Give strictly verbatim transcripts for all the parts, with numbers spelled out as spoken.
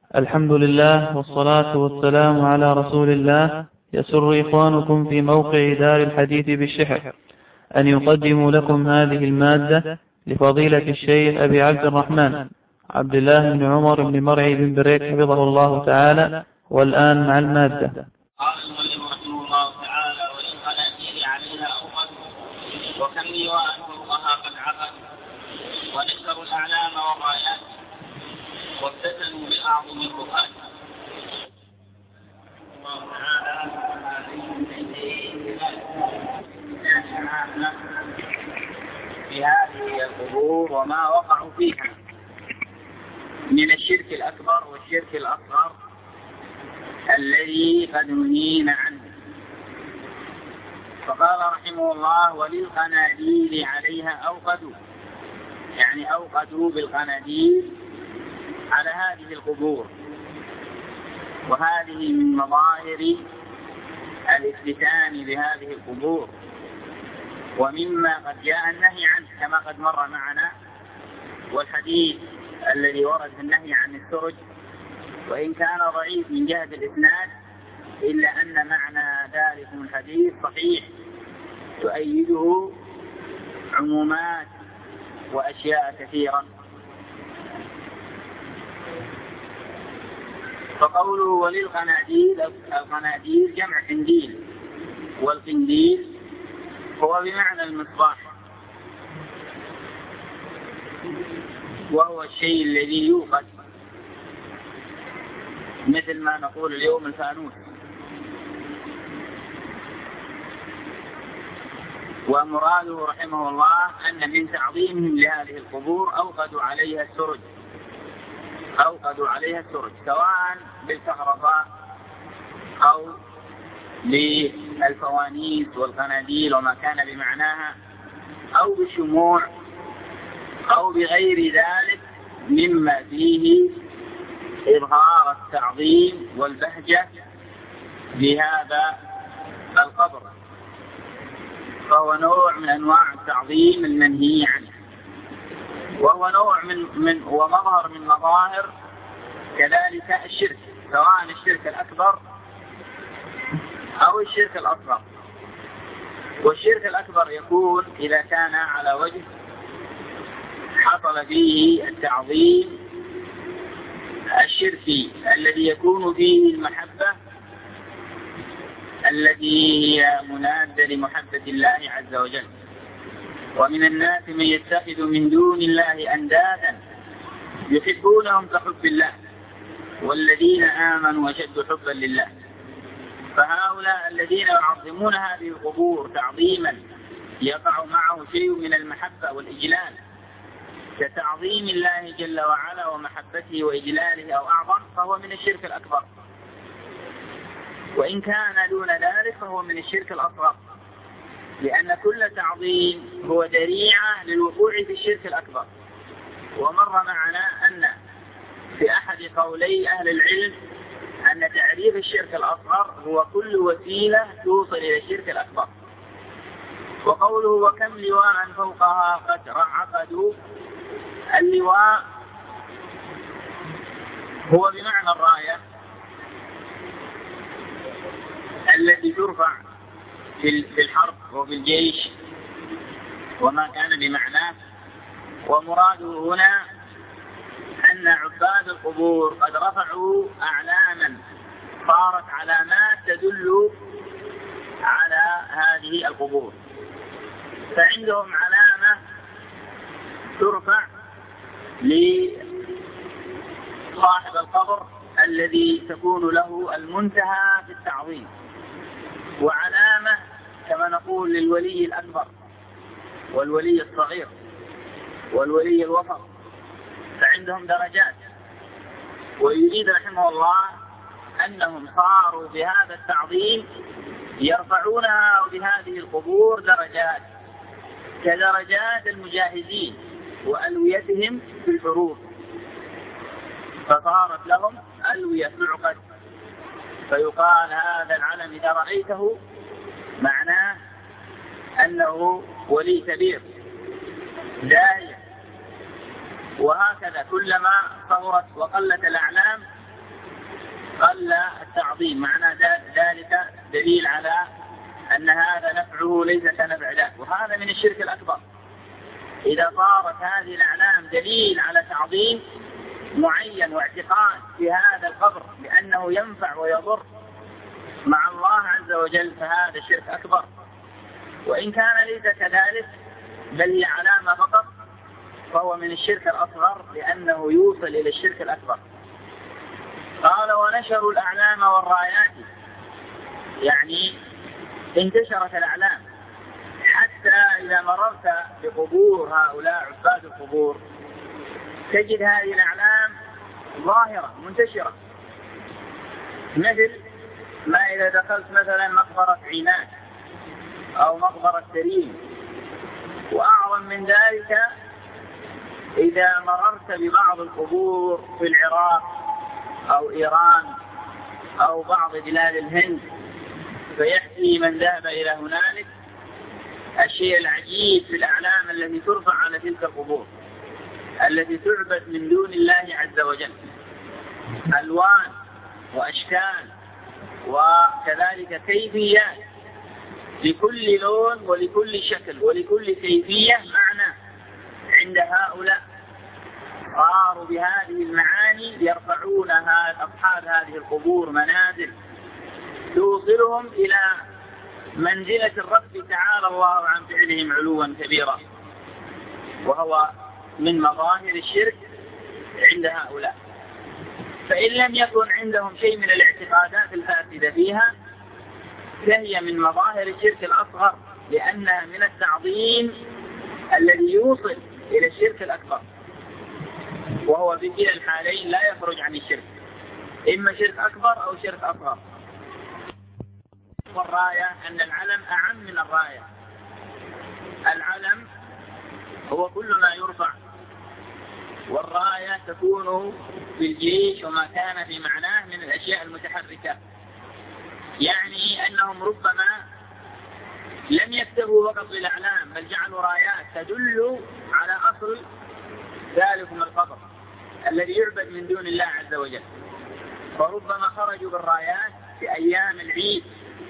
الحمد لله والصلاة والسلام على رسول الله. يسر إخوانكم في موقع دار الحديث بالشحر أن يقدموا لكم هذه المادة لفضيلة الشيخ أبي عبد الرحمن عبد الله بن عمر بن مرعي بن بريك حفظه الله تعالى. والآن مع المادة. قال المؤلف رحمه الله تعالى: وللقناديل عليها أوقد، وكم لواء فوقها قد عقد، ونكروا الأعلام والرايات، وابتسموا بأعظم الرقاد. الله تعالى في هذه القبور وما وقعوا فيها من الشرك الأكبر والشرك الأصغر الذي قد نهينا عنه. فقال رحمه الله: وللقناديل عليها أوقدوا، يعني أوقدوا بالقناديل على هذه القبور، وهذه من مظاهر الافتتان بهذه القبور، ومما قد جاء النهي عنه كما قد مر معنا. والحديث الذي ورد في النهي عن السرج وإن كان ضعيف من جهة الإسناد، إلا أن معنى ذلك الحديث صحيح تؤيده عمومات وأشياء كثيرة. فقوله وللقناديل، القناديل جمع قنديل، والقنديل هو بمعنى المصباح، وهو الشيء الذي يوقد، مثل ما نقول اليوم الفانوس. ومراده رحمه الله أن من تعظيمهم لهذه القبور أوقدوا عليها السرج، أوقدوا عليها السرج سواء بالكهرباء أو بالفوانيس والقناديل وما كان بمعناها، أو بالشموع، أو بغير ذلك مما فيه إظهار التعظيم والبهجة بهذا القبر، فهو نوع من أنواع التعظيم المنهي عنه، وهو نوع من من ومظهر من مظاهر كذلك الشرك، سواء الشرك الأكبر أو الشرك الأصغر. والشرك الأكبر يكون إذا كان على وجه حصل فيه التعظيم الشركي الذي يكون فيه المحبة التي هي منادة لمحبة الله عز وجل. ومن الناس من يتخذ من دون الله أندادا يحبونهم كحب الله والذين آمنوا أشد حبا لله. فهؤلاء الذين يعظمون هذه القبور تعظيما يقع معه شيء من المحبة والإجلال كتعظيم الله جل وعلا ومحبته وإجلاله أو أعظم، فهو من الشرك الأكبر. وإن كان دون ذلك فهو من الشرك الأصغر، لأن كل تعظيم هو ذريعة للوقوع في الشرك الأكبر. ومر معنا أن في أحد قولي أهل العلم أن تعريف الشرك الأصغر هو كل وسيلة توصل إلى الشرك الأكبر. وقوله وكم لواء فوقها قد عقدوا، اللواء هو بمعنى الراية التي ترفع في الحرب وفي الجيش وما كان بمعناه. ومراده هنا أن عباد القبور قد رفعوا أعلاما صارت علامات تدل على هذه القبور، فعندهم علامة ترفع لصاحب القبر الذي تكون له المنتهى في التعظيم، وعلامة كما نقول للولي الأكبر والولي الصغير والولي الوسط، فعندهم درجات. ويريد رحمه الله أنهم صاروا بهذا التعظيم يرفعونها بهذه القبور درجات كدرجات المجاهدين وألويتهم في الحروب، فصارت لهم ألوية معقد، فيقال هذا العلم إذا رأيته معناه أنه ولي كبير داعية. وهكذا كلما صغرت وقلت الأعلام قل التعظيم، معنى ذلك دليل على أن هذا نفعه ليس كنفع ذاك، وهذا من الشرك الأكبر. إذا صارت هذه الأعلام دليل على تعظيم معين واعتقاد في هذا القبر لأنه ينفع ويضر مع الله عز وجل، فهذا شرك أكبر. وإن كان ليس كذلك بل هي علامة فقط فهو من الشرك الأصغر لأنه يوصل إلى الشرك الأكبر. قال ونشروا الأعلام والرايات، يعني انتشرت الأعلام حتى إذا مررت بقبور هؤلاء عباد القبور تجد هذه الأعلام ظاهرة منتشرة، مثل ما إذا دخلت مثلا مقبرة عينات أو مقبرة سرين. وأعظم من ذلك إذا مررت ببعض القبور في العراق أو إيران أو بعض بلاد الهند فيحكي من ذهب إلى هنالك الشيء العجيب في الأعلام التي ترفع على تلك القبور التي تعبد من دون الله عز وجل، ألوان وأشكال وكذلك كيفيات، لكل لون ولكل شكل ولكل كيفية معنى. عند هؤلاء صاروا بهذه المعاني يرفعونها أصحاب هذه القبور منازل توصلهم إلى منزلة الرب تعالى الله عن فعلهم علوا كبيرا، وهو من مظاهر الشرك عند هؤلاء. فإن لم يكن عندهم شيء من الاعتقادات الفاسدة فيها فهي من مظاهر الشرك الأصغر، لأنها من التعظيم الذي يوصل إلى الشرك الأكبر، وهو في كلا الحالين لا يخرج عن الشرك، إما شرك أكبر أو شرك أصغر. والراية أن العلم أعم من الراية. العلم هو كل ما يرفع، والراية تكون في الجيش وما كان في معناه من الأشياء المتحركة. يعني أنهم ربما لم يكتبوا فقط بالأعلام بل جعلوا رايات تدل على أصل ذلكم القبر الذي يعبد من دون الله عز وجل، فربما خرجوا بالرايات في أيام العيد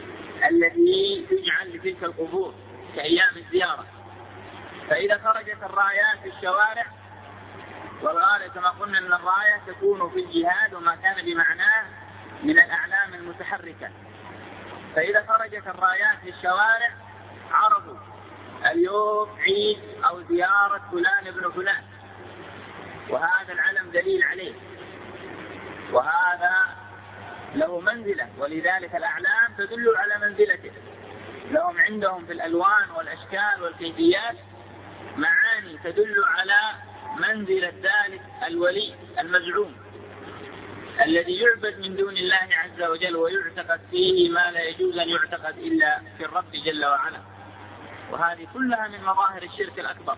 الذي تجعل لتلك القبور كأيام الزيارة. فإذا خرجت الرايات في الشوارع، والغالب كما قلنا أن الراية تكون في الجهاد وما كان بمعناه من الأعلام المتحركة، فإذا خرجت الرايات في الشوارع عرفوا اليوم عيد أو زيارة فلان ابن فلان، وهذا العلم دليل عليه، وهذا له منزلة، ولذلك الأعلام تدل على منزلته. لهم عندهم في الألوان والأشكال والكيفيات معاني تدل على منزلة ذلك الولي المزعوم الذي يعبد من دون الله عز وجل ويعتقد فيه ما لا يجوز أن يعتقد إلا في الرب جل وعلا، وهذه كلها من مظاهر الشرك الأكبر.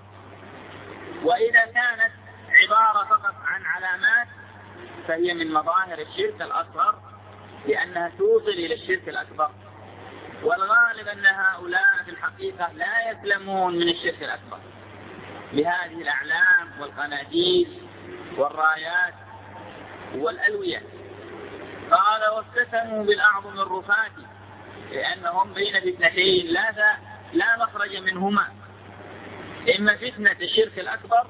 وإذا كانت عبارة فقط عن علامات فهي من مظاهر الشرك الأصغر لأنها توصل إلى الشرك الأكبر. والغالب أن هؤلاء في الحقيقة لا يسلمون من الشرك الأكبر بهذه الأعلام والقناديل والرايات والألوية. قال وافتتنوا بالأعظم الرفات لأنهم بين فتنتين لا لا مخرج منهما، إما فتنة الشرك الأكبر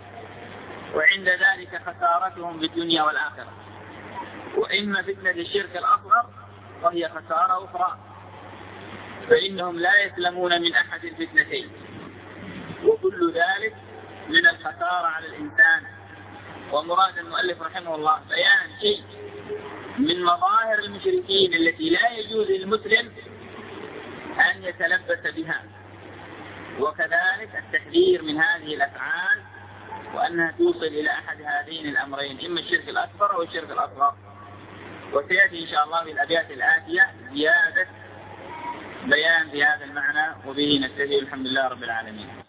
وعند ذلك خسارتهم في الدنيا والآخرة، وإما فتنة الشرك الأصغر وهي خسارة أخرى، فإنهم لا يسلمون من أحد الفتنتين، وكل ذلك من الخسارة على الإنسان. ومراد المؤلف رحمه الله بيان شيء من مظاهر المشركين التي لا يجوز للمسلم أن يتلبس بها، وكذلك التحذير من هذه الأفعال وأنها توصل إلى أحد هذين الأمرين، إما الشرك الأكبر أو الشرك الأصغر. وسيأتي إن شاء الله في الأبيات الآتية زيادة بيان في هذا المعنى، وبه نستهدي. الحمد لله رب العالمين.